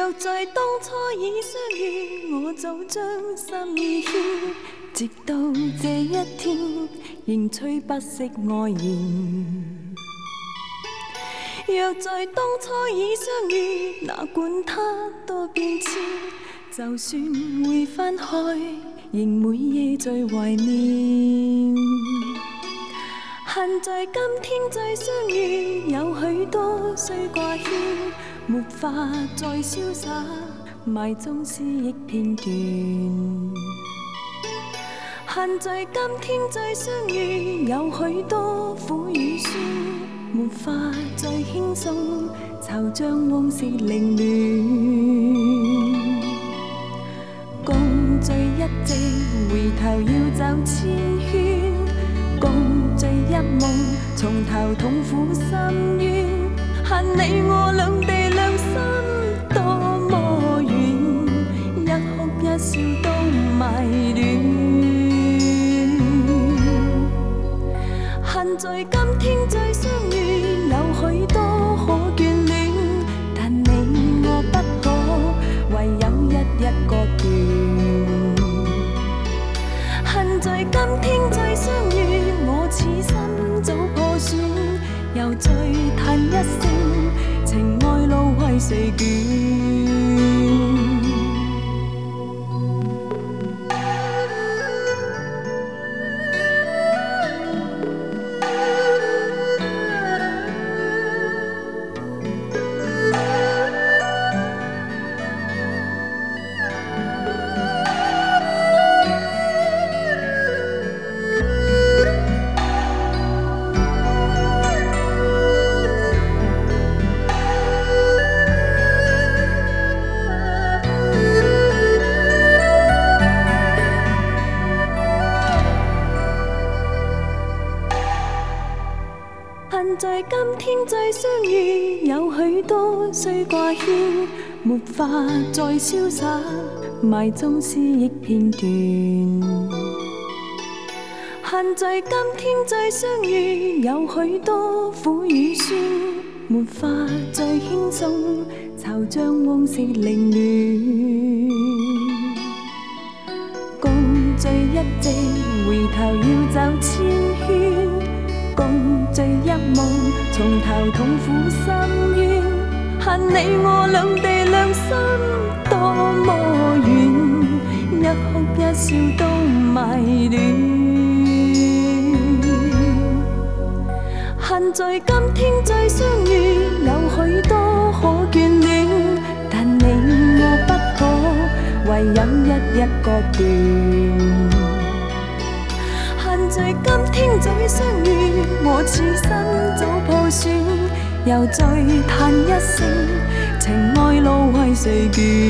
若在當初已相遇，我早將心意牽，直到這一天，仍吹不熄愛言。若在當初已相遇，哪管它多變遷，就算會分開，仍每夜最懷念。恨在今天再相遇，有許多須掛牽，沒法再瀟灑，埋蹤思憶片段。恨在今天再相遇，有許多苦與酸，沒法再輕鬆，惆悵往事凌亂。共聚一夕，回頭要走千圈，共聚一夢，從頭痛苦深淵。恨你我兩地兩心多麼遠，一哭一笑都迷戀。恨在今天再相遇，有許多可眷戀，但你我不可，唯有一個斷。恨在今天再相遇，我此心早破損，又再嘆一聲，情愛路為誰捲？恨在今天再相遇，有許多須掛牽，沒法再瀟灑，埋蹤思憶片段。恨在今天再相遇，有許多苦與酸，沒法再輕鬆，惆悵往事凌亂。共聚一夕，回頭要走千圈，共聚一夢，從頭痛苦深淵。恨你我兩地兩心多麼遠，一哭一笑都迷戀。恨在今天再相遇，有許多可眷戀，但你我不可，唯有一個斷。恨在今天再相遇，我此心早破損，又再嘆一聲，情愛路為誰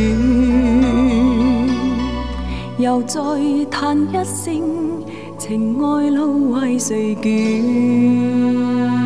捲？又再嘆一聲，情愛路為誰捲？